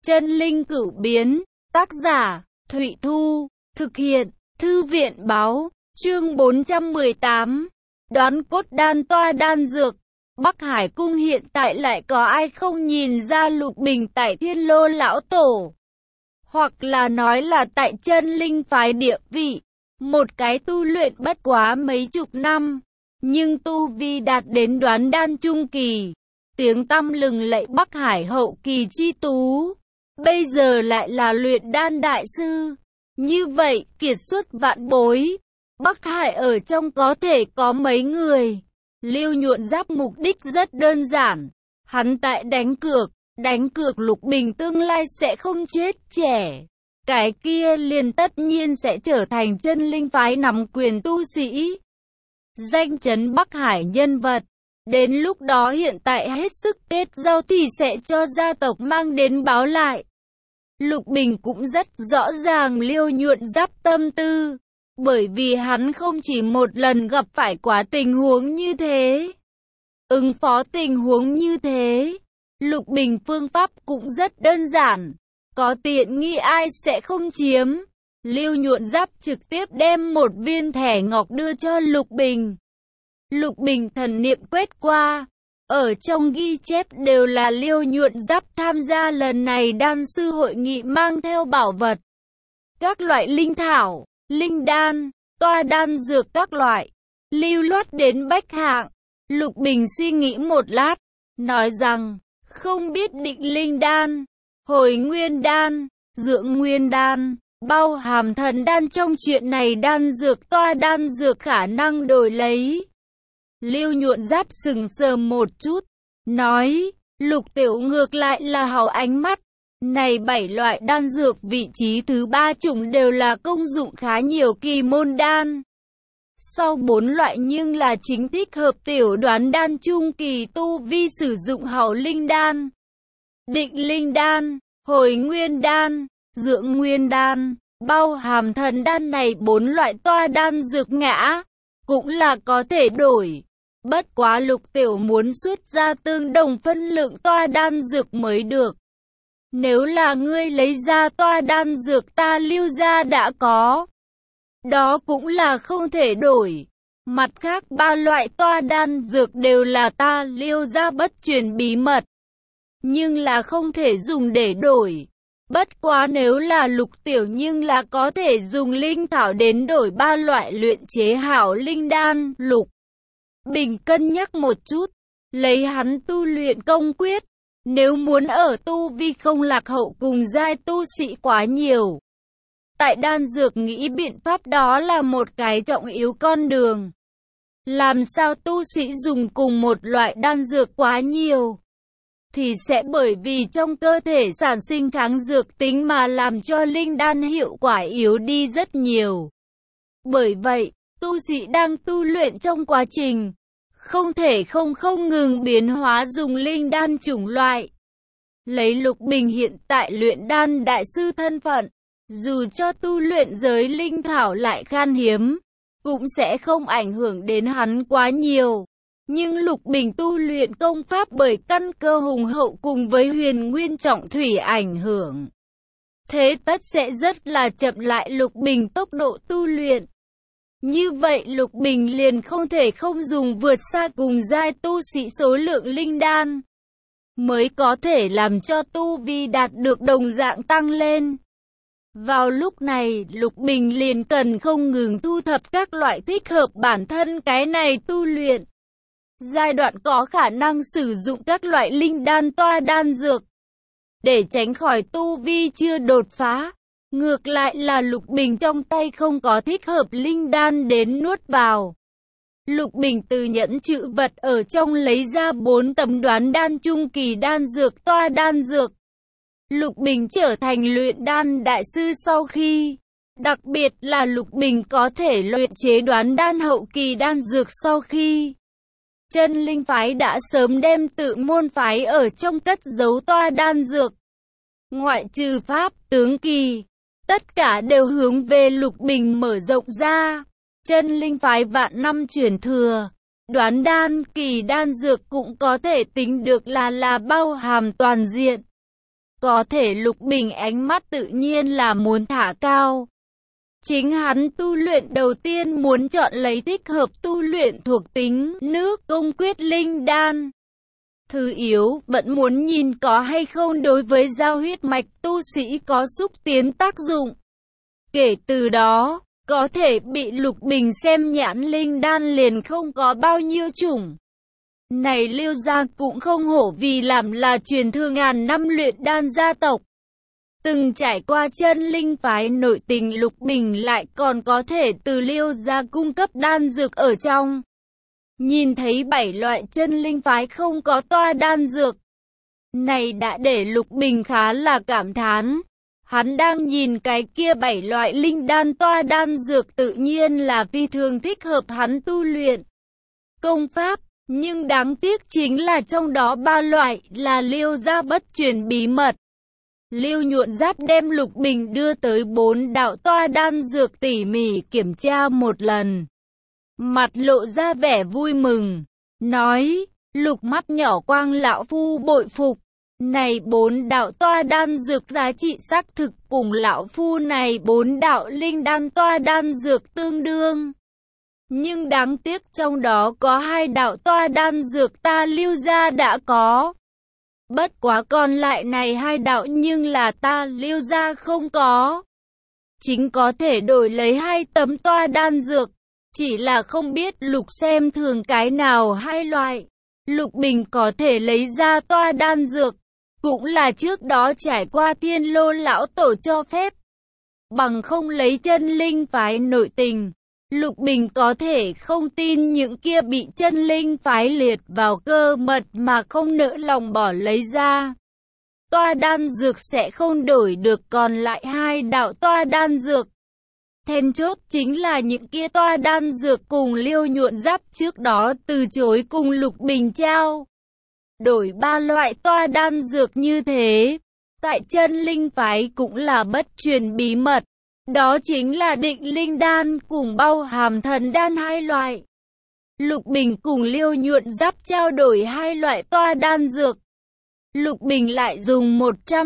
Chân linh cửu biến, tác giả, Thụy Thu, thực hiện, Thư viện báo, chương 418, đoán cốt đan toa đan dược. Bắc Hải Cung hiện tại lại có ai không nhìn ra Lục Bình tại Thiên Lô Lão Tổ, hoặc là nói là tại chân linh phái địa vị, một cái tu luyện bất quá mấy chục năm, nhưng tu vi đạt đến đoán đan trung kỳ, tiếng tăm lừng lẫy Bắc Hải hậu kỳ chi tú, bây giờ lại là luyện đan đại sư. Như vậy, kiệt xuất vạn bối, Bắc Hải ở trong có thể có mấy người. Lưu Nhuận Giáp mục đích rất đơn giản, hắn tại đánh cược Lục Bình tương lai sẽ không chết trẻ. Cái kia liền tất nhiên sẽ trở thành chân linh phái nắm quyền tu sĩ, danh chấn Bắc Hải nhân vật. Đến lúc đó hiện tại hết sức kết giao thì sẽ cho gia tộc mang đến báo lại. Lục Bình cũng rất rõ ràng Lưu Nhuận Giáp tâm tư, bởi vì hắn không chỉ một lần gặp phải quá tình huống như thế. Ứng phó tình huống như thế, Lục Bình phương pháp cũng rất đơn giản, có tiện nghi ai sẽ không chiếm. Lưu Nhuận Giáp trực tiếp đem một viên thẻ ngọc đưa cho Lục Bình. Lục Bình thần niệm quét qua, ở trong ghi chép đều là Lưu Nhuận Giáp tham gia lần này đan sư hội nghị mang theo bảo vật. Các loại linh thảo, linh đan, toa đan dược các loại, lưu loát đến bách hạng. Lục Bình suy nghĩ một lát, nói rằng, không biết định linh đan, hồi nguyên đan, dưỡng nguyên đan, bao hàm thần đan trong chuyện này đan dược toa đan dược khả năng đổi lấy. Lưu Nhuận Giáp sừng sờ một chút, nói, Lục Tiểu ngược lại là hảo ánh mắt. Này 7 loại đan dược vị trí thứ 3 chủng đều là công dụng khá nhiều kỳ môn đan. Sau 4 loại nhưng là chính thích hợp tiểu đoán đan trung kỳ tu vi sử dụng hảo linh đan, định linh đan, hồi nguyên đan, dưỡng nguyên đan, bao hàm thần đan này 4 loại toa đan dược ngã, cũng là có thể đổi. Bất quá Lục Tiểu muốn xuất ra tương đồng phân lượng toa đan dược mới được. Nếu là ngươi lấy ra toa đan dược ta Lưu gia đã có, đó cũng là không thể đổi. Mặt khác 3 loại toa đan dược đều là ta Lưu gia bất truyền bí mật, nhưng là không thể dùng để đổi. Bất quá nếu là Lục Tiểu nhưng là có thể dùng linh thảo đến đổi 3 loại luyện chế hảo linh đan. Lục Bình cân nhắc một chút, lấy hắn tu luyện công quyết, nếu muốn ở tu vi không lạc hậu cùng giai tu sĩ quá nhiều, tại đan dược nghĩ biện pháp đó là một cái trọng yếu con đường. Làm sao tu sĩ dùng cùng một loại đan dược quá nhiều, thì sẽ bởi vì trong cơ thể sản sinh kháng dược tính mà làm cho linh đan hiệu quả yếu đi rất nhiều. Bởi vậy, tu sĩ đang tu luyện trong quá trình, không thể không ngừng biến hóa dùng linh đan chủng loại. Lấy Lục Bình hiện tại luyện đan đại sư thân phận, dù cho tu luyện giới linh thảo lại khan hiếm, cũng sẽ không ảnh hưởng đến hắn quá nhiều. Nhưng Lục Bình tu luyện công pháp bởi căn cơ hùng hậu cùng với huyền nguyên trọng thủy ảnh hưởng, thế tất sẽ rất là chậm lại Lục Bình tốc độ tu luyện. Như vậy Lục Bình liền không thể không dùng vượt xa cùng giai tu sĩ số lượng linh đan, mới có thể làm cho tu vi đạt được đồng dạng tăng lên. Vào lúc này, Lục Bình liền cần không ngừng thu thập các loại thích hợp bản thân cái này tu luyện. Giai đoạn có khả năng sử dụng các loại linh đan toa đan dược, để tránh khỏi tu vi chưa đột phá. Ngược lại là Lục Bình trong tay không có thích hợp linh đan đến nuốt vào. Lục Bình từ nhẫn trữ vật ở trong lấy ra 4 tấm đoán đan trung kỳ đan dược toa đan dược. Lục Bình trở thành luyện đan đại sư sau khi, đặc biệt là Lục Bình có thể luyện chế đoán đan hậu kỳ đan dược sau khi, chân linh phái đã sớm đem tự môn phái ở trong cất giấu toa đan dược. Ngoại trừ pháp tướng kỳ, tất cả đều hướng về Lục Bình mở rộng ra. Chân linh phái vạn năm truyền thừa, đoán đan kỳ đan dược cũng có thể tính được là bao hàm toàn diện. Có thể Lục Bình ánh mắt tự nhiên là muốn thả cao. Chính hắn tu luyện đầu tiên muốn chọn lấy thích hợp tu luyện thuộc tính nước công quyết linh đan. Thứ yếu vẫn muốn nhìn có hay không đối với giao huyết mạch tu sĩ có xúc tiến tác dụng. Kể từ đó, có thể bị Lục Bình xem nhãn linh đan liền không có bao nhiêu chủng. Này Liêu gia cũng không hổ vì làm là truyền thừa ngàn năm luyện đan gia tộc. Từng trải qua chân linh phái nội tình, Lục Bình lại còn có thể từ Liêu gia cung cấp đan dược ở trong. Nhìn thấy 7 loại chân linh phái không có toa đan dược. Này đã để Lục Bình khá là cảm thán. Hắn đang nhìn cái kia 7 loại linh đan toa đan dược tự nhiên là phi thường thích hợp hắn tu luyện công pháp. Nhưng đáng tiếc chính là trong đó 3 loại là Liêu gia bất truyền bí mật. Liêu Nhuận Giáp đem Lục Bình đưa tới 4 đạo toa đan dược tỉ mỉ kiểm tra một lần. Mặt lộ ra vẻ vui mừng, nói, Lục mắt nhỏ quang lão phu bội phục. Này 4 đạo toa đan dược giá trị xác thực cùng lão phu này 4 đạo linh đan toa đan dược tương đương. Nhưng đáng tiếc trong đó có 2 đạo toa đan dược ta Liêu gia đã có. Bất quá còn lại này 2 đạo nhưng là ta Liêu gia không có. Chính có thể đổi lấy 2 tấm toa đan dược. Chỉ là không biết Lục xem thường cái nào 2 loại. Lục Bình có thể lấy ra toa đan dược. Cũng là trước đó trải qua Thiên Lô lão tổ cho phép. Bằng không lấy chân linh phái nội tình. Lục Bình có thể không tin những kia bị chân linh phái liệt vào cơ mật mà không nỡ lòng bỏ lấy ra. Toa đan dược sẽ không đổi được còn lại 2 đạo toa đan dược. Then chốt chính là những kia toa đan dược cùng Liêu Nhuận Giáp trước đó từ chối cùng Lục Bình trao. Đổi 3 loại toa đan dược như thế, tại chân linh phái cũng là bất truyền bí mật. Đó chính là định linh đan cùng bao hàm thần đan 2 loại. Lục Bình cùng Liêu Nhuận Giáp trao đổi 2 loại toa đan dược. Lục Bình lại dùng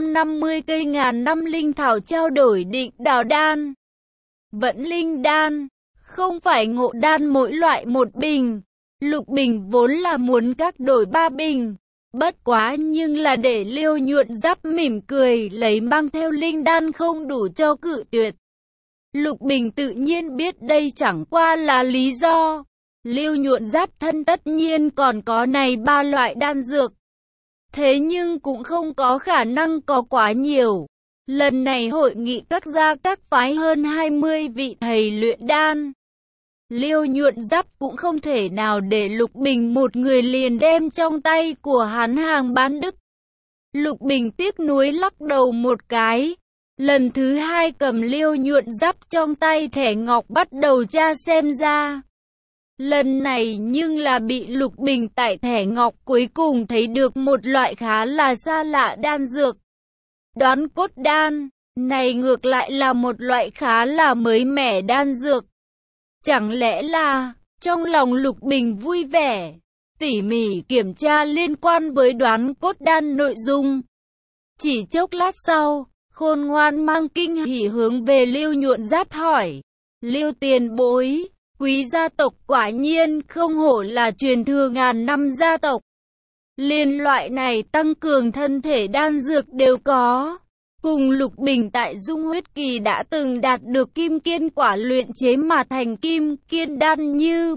150 cây ngàn năm linh thảo trao đổi định đào đan. Vẫn linh đan, không phải ngộ đan mỗi loại 1 bình. Lục Bình vốn là muốn các đổi 3 bình. Bất quá nhưng là để Liêu Nhuận Giáp mỉm cười lấy mang theo linh đan không đủ cho cự tuyệt. Lục Bình tự nhiên biết đây chẳng qua là lý do. Liêu Nhuận Giáp thân tất nhiên còn có này 3 loại đan dược. Thế nhưng cũng không có khả năng có quá nhiều. Lần này hội nghị các gia các phái hơn 20 vị thầy luyện đan. Liêu Nhuận Giáp cũng không thể nào để Lục Bình một người liền đem trong tay của hắn hàng bán đứt. Lục Bình tiếc nuối lắc đầu một cái. Lần thứ 2 cầm Liêu Nhuận Giáp trong tay thẻ ngọc bắt đầu tra xem ra. Lần này nhưng là bị Lục Bình tại thẻ ngọc cuối cùng thấy được một loại khá là xa lạ đan dược. Đoán cốt đan, này ngược lại là một loại khá là mới mẻ đan dược. Chẳng lẽ là, trong lòng Lục Bình vui vẻ, tỉ mỉ kiểm tra liên quan với đoán cốt đan nội dung. Chỉ chốc lát sau, Khôn Ngoan mang kinh hỉ hướng về Liêu Nhuận Giáp hỏi, Liêu tiền bối, quý gia tộc quả nhiên không hổ là truyền thừa ngàn năm gia tộc. Liên loại này tăng cường thân thể đan dược đều có. Cùng Lục Bình tại Dung Huyết Kỳ đã từng đạt được kim kiên quả luyện chế mà thành kim kiên đan như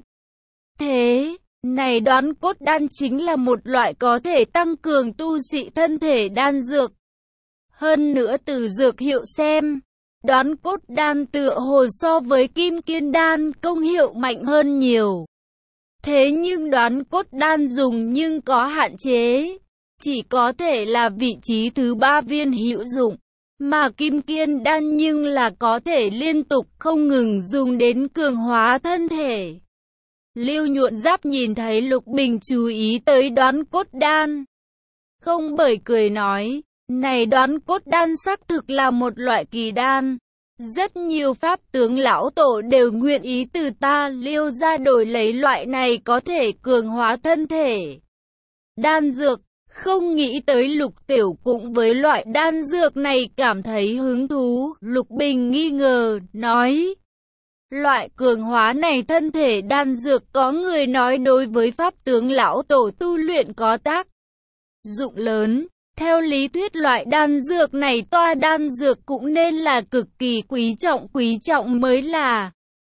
thế. Này đoán cốt đan chính là một loại có thể tăng cường tu sĩ thân thể đan dược. Hơn nữa từ dược hiệu xem, đoán cốt đan tựa hồ so với kim kiên đan công hiệu mạnh hơn nhiều. Thế nhưng đoán cốt đan dùng nhưng có hạn chế, chỉ có thể là vị trí thứ 3 viên hữu dụng, mà kim kiên đan nhưng là có thể liên tục không ngừng dùng đến cường hóa thân thể. Liêu Nhuận Giáp nhìn thấy Lục Bình chú ý tới đoán cốt đan, không bởi cười nói, này đoán cốt đan xác thực là một loại kỳ đan. Rất nhiều pháp tướng lão tổ đều nguyện ý từ ta Liêu ra đổi lấy loại này có thể cường hóa thân thể đan dược, Không nghĩ tới Lục Tiểu cũng với loại đan dược này cảm thấy hứng thú. Lục Bình nghi ngờ, nói. Loại cường hóa này thân thể đan dược có người nói đối với pháp tướng lão tổ tu luyện có tác dụng lớn. Theo lý thuyết loại đan dược này toa đan dược cũng nên là cực kỳ quý trọng mới là.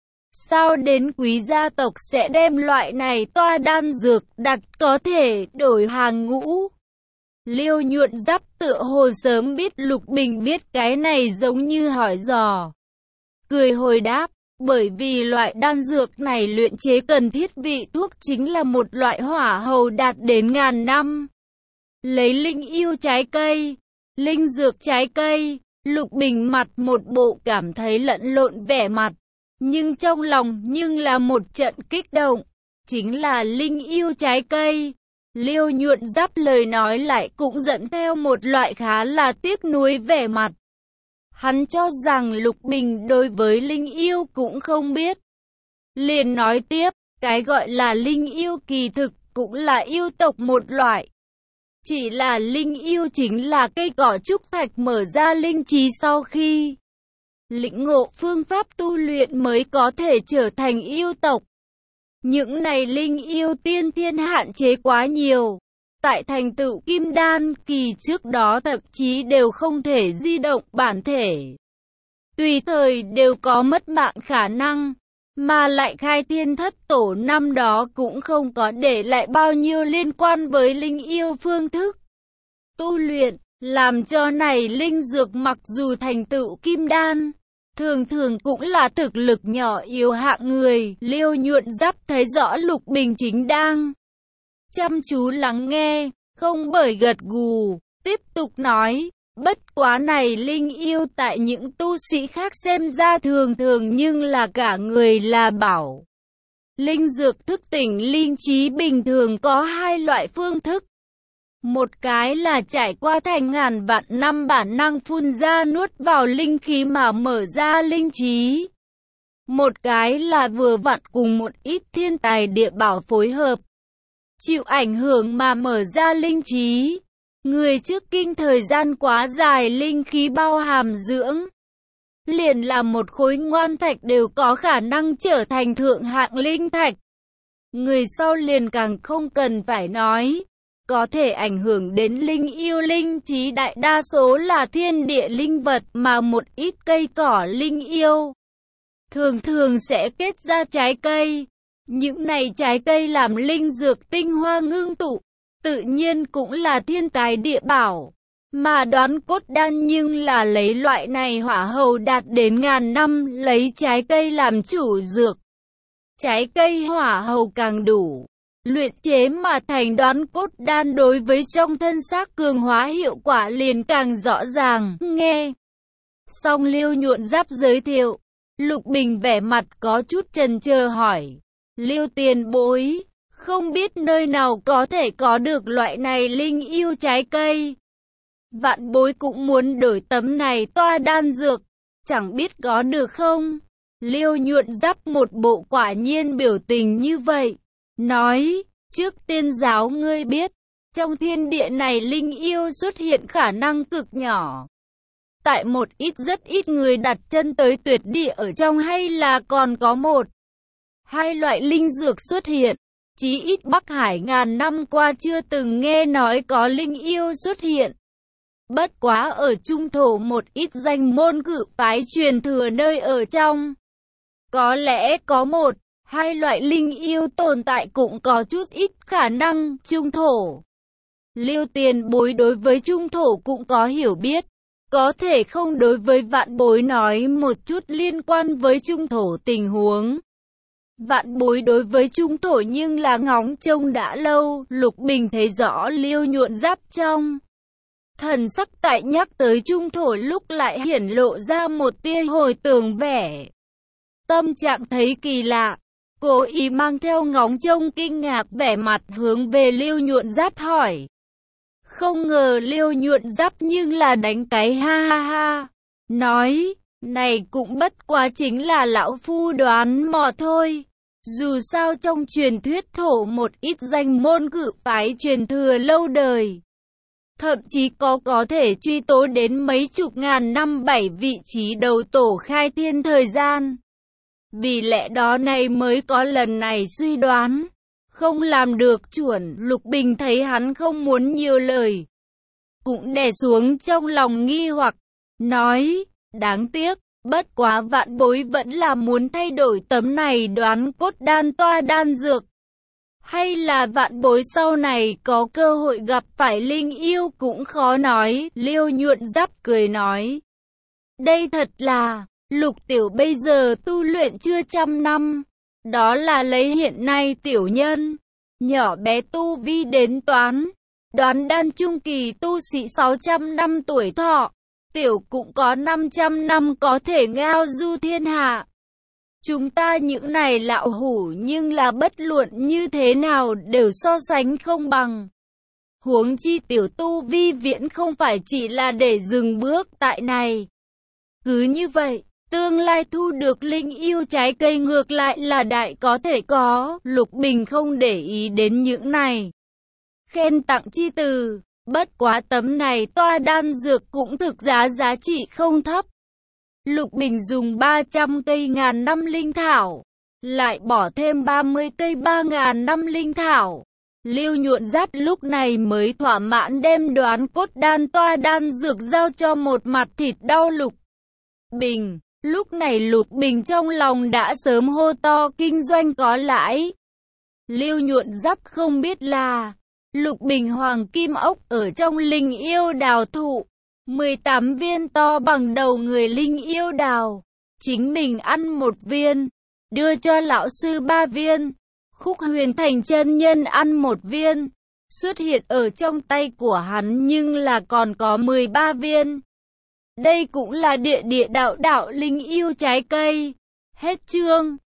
Sao đến quý gia tộc sẽ đem loại này toa đan dược đặt có thể đổi hàng ngũ? Liêu Nhuận Giáp tựa hồ sớm biết Lục Bình biết cái này giống như hỏi dò. Cười hồi đáp, bởi vì loại đan dược này luyện chế cần thiết vị thuốc chính là một loại hỏa hầu đạt đến ngàn năm. Lấy linh yêu trái cây, linh dược trái cây, Lục Bình mặt một bộ cảm thấy lẫn lộn vẻ mặt. Nhưng trong lòng nhưng là một trận kích động, chính là linh yêu trái cây. Liêu Nhuận Giáp lời nói lại cũng dẫn theo một loại khá là tiếc nuối vẻ mặt. Hắn cho rằng Lục Bình đối với linh yêu cũng không biết. Liền nói tiếp, cái gọi là linh yêu kỳ thực cũng là yêu tộc một loại. Chỉ là linh yêu chính là cây cỏ trúc thạch mở ra linh trí sau khi lĩnh ngộ phương pháp tu luyện mới có thể trở thành yêu tộc. Những này linh yêu tiên thiên hạn chế quá nhiều. Tại thành tựu kim đan kỳ trước đó thậm chí đều không thể di động bản thể. Tùy thời đều có mất mạng khả năng. Mà lại khai thiên thất tổ năm đó cũng không có để lại bao nhiêu liên quan với linh yêu phương thức tu luyện. Làm cho này linh dược mặc dù thành tựu kim đan, thường thường cũng là thực lực nhỏ yếu hạng người. Liêu Nhuận Giáp thấy rõ Lục Bình chính đang chăm chú lắng nghe, không bởi gật gù, tiếp tục nói, bất quá này linh yêu tại những tu sĩ khác xem ra thường thường nhưng là cả người là bảo. Linh dược thức tỉnh linh trí bình thường có hai loại phương thức. Một cái là trải qua thành ngàn vạn năm bản năng phun ra nuốt vào linh khí mà mở ra linh trí. Một cái là vừa vặn cùng một ít thiên tài địa bảo phối hợp, chịu ảnh hưởng mà mở ra linh trí. Người trước kinh thời gian quá dài linh khí bao hàm dưỡng, liền là một khối ngoan thạch đều có khả năng trở thành thượng hạng linh thạch. Người sau liền càng không cần phải nói. Có thể ảnh hưởng đến linh yêu linh trí đại đa số là thiên địa linh vật mà một ít cây cỏ linh yêu thường thường sẽ kết ra trái cây. Những này trái cây làm linh dược tinh hoa ngưng tụ, tự nhiên cũng là thiên tài địa bảo. Mà Đoán Cốt Đan nhưng là lấy loại này hỏa hầu đạt đến ngàn năm, lấy trái cây làm chủ dược. Trái cây hỏa hầu càng đủ luyện chế mà thành Đoán Cốt Đan đối với trong thân xác cường hóa hiệu quả liền càng rõ ràng. Nghe xong Liêu Nhuận Giáp giới thiệu, Lục Bình vẻ mặt có chút chần chờ hỏi, Liêu tiền bối, không biết nơi nào có thể có được loại này linh yêu trái cây. Vạn bối cũng muốn đổi tấm này toa đan dược, chẳng biết có được không? Liêu Nhuận Giáp một bộ quả nhiên biểu tình như vậy, nói, trước tiên giáo ngươi biết, trong thiên địa này linh yêu xuất hiện khả năng cực nhỏ. Tại một ít rất ít người đặt chân tới tuyệt địa ở trong hay là còn có một, hai loại linh dược xuất hiện. Chí ít Bắc Hải ngàn năm qua chưa từng nghe nói có linh yêu xuất hiện. Bất quá ở trung thổ một ít danh môn cự phái truyền thừa nơi ở trong, có lẽ có một, hai loại linh yêu tồn tại cũng có chút ít khả năng. Trung thổ, Liêu tiền bối đối với trung thổ cũng có hiểu biết, có thể không đối với vạn bối nói một chút liên quan với trung thổ tình huống. Vạn bối đối với trung thổ nhưng là ngóng trông đã lâu. Lục Bình thấy rõ Liêu Nhuận Giáp trong thần sắc tại nhắc tới trung thổ lúc lại hiển lộ ra một tia hồi tưởng vẻ. Tâm trạng thấy kỳ lạ, cố ý mang theo ngóng trông kinh ngạc vẻ mặt hướng về Liêu Nhuận Giáp hỏi. Không ngờ Liêu Nhuận Giáp nhưng là đánh cái ha ha ha, nói, này cũng bất quá chính là lão phu đoán mò thôi. Dù sao trong truyền thuyết thổ một ít danh môn cự phái truyền thừa lâu đời, thậm chí có thể truy tố đến mấy chục ngàn năm 7 vị trí đầu tổ khai thiên thời gian. Vì lẽ đó này mới có lần này suy đoán, không làm được chuẩn. Lục Bình thấy hắn không muốn nhiều lời, cũng đè xuống trong lòng nghi hoặc, nói, đáng tiếc, bất quá vạn bối vẫn là muốn thay đổi tấm này đoán cốt đan toa đan dược. Hay là vạn bối sau này có cơ hội gặp phải linh yêu cũng khó nói. Liêu Nhuận Giáp cười nói, đây thật là, Lục tiểu bây giờ tu luyện chưa trăm năm, đó là lấy hiện nay tiểu nhân, nhỏ bé tu vi đến đoán đan trung kỳ tu sĩ 600 năm tuổi thọ, tiểu cũng có 500 năm có thể ngao du thiên hạ. Chúng ta những này lão hủ nhưng là bất luận như thế nào đều so sánh không bằng. Huống chi tiểu tu vi viễn không phải chỉ là để dừng bước tại này. Cứ như vậy, tương lai thu được linh yêu trái cây ngược lại là đại có thể có. Lục Bình không để ý đến những này khen tặng chi từ, bất quá tấm này toa đan dược cũng thực giá trị không thấp. Lục Bình dùng 300 cây ngàn năm linh thảo, lại bỏ thêm 30 cây 3.000 năm linh thảo. Liêu Nhuận Giáp lúc này mới thỏa mãn đem đoán cốt đan toa đan dược giao cho một mặt thịt đau Lục Bình. Lúc này Lục Bình trong lòng đã sớm hô to kinh doanh có lãi. Liêu Nhuận Giáp không biết là Lục Bình hoàng kim ốc ở trong linh yêu đào thụ, 18 viên to bằng đầu người linh yêu đào, chính mình ăn một viên, đưa cho lão sư 3 viên, Khúc Huyền Thành chân nhân ăn một viên, xuất hiện ở trong tay của hắn nhưng là còn có 13 viên. Đây cũng là địa đạo linh yêu trái cây. Hết chương.